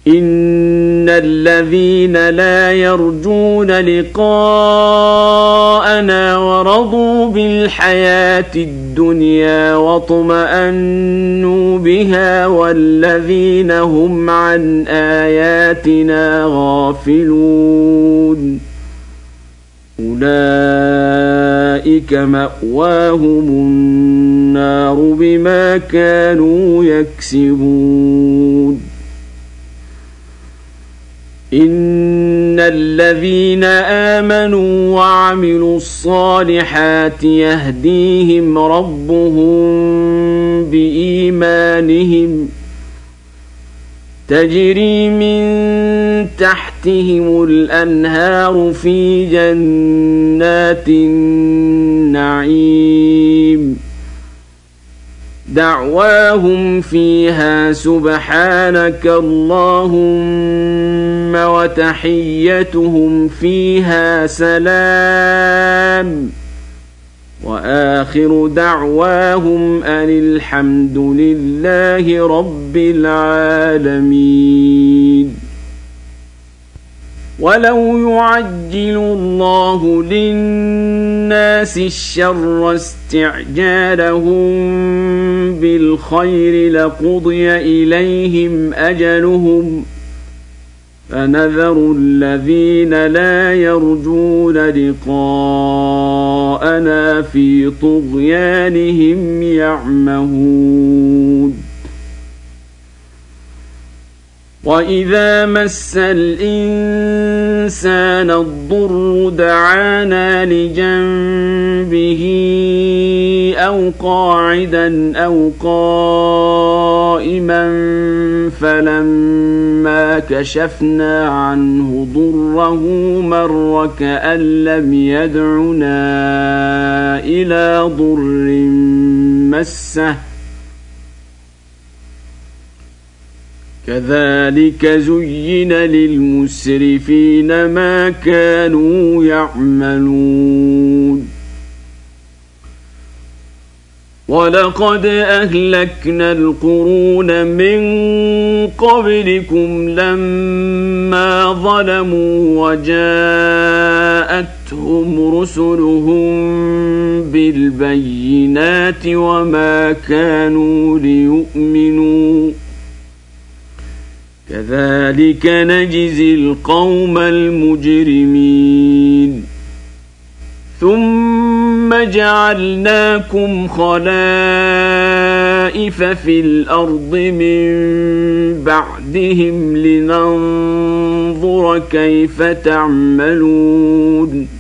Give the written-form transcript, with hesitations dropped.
إن الذين لا يرجون لقاءنا ورضوا بالحياة الدنيا واطمأنوا بها والذين هم عن آياتنا غافلون أولئك مأواهم النار بما كانوا يكسبون إن الذين آمنوا وعملوا الصالحات يهديهم ربهم بإيمانهم تجري من تحتهم الأنهار في جنات النعيم دعواهم فيها سبحانك اللهم وتحيتهم فيها سلام وآخر دعواهم أن الحمد لله رب العالمين ولو يعجل الله للناس الشر استعجالهم بالخير لقضي إليهم أجلهم فنذر الذين لا يرجون لقاءنا في طغيانهم يعمهون وإذا مس الإنسان الضر دعانا لجنبه أو قاعدا أو قائما فلما كشفنا عنه ضره مر كأن لم يدعنا إلى ضر مسه كذلك زين للمسرفين ما كانوا يعملون ولقد أهلكنا القرون من قبلكم لما ظلموا وجاءتهم رسلهم بالبينات وما كانوا ليؤمنوا كذلك نجزي القوم المجرمين ثم جعلناكم خلائف في الأرض من بعدهم لننظر كيف تعملون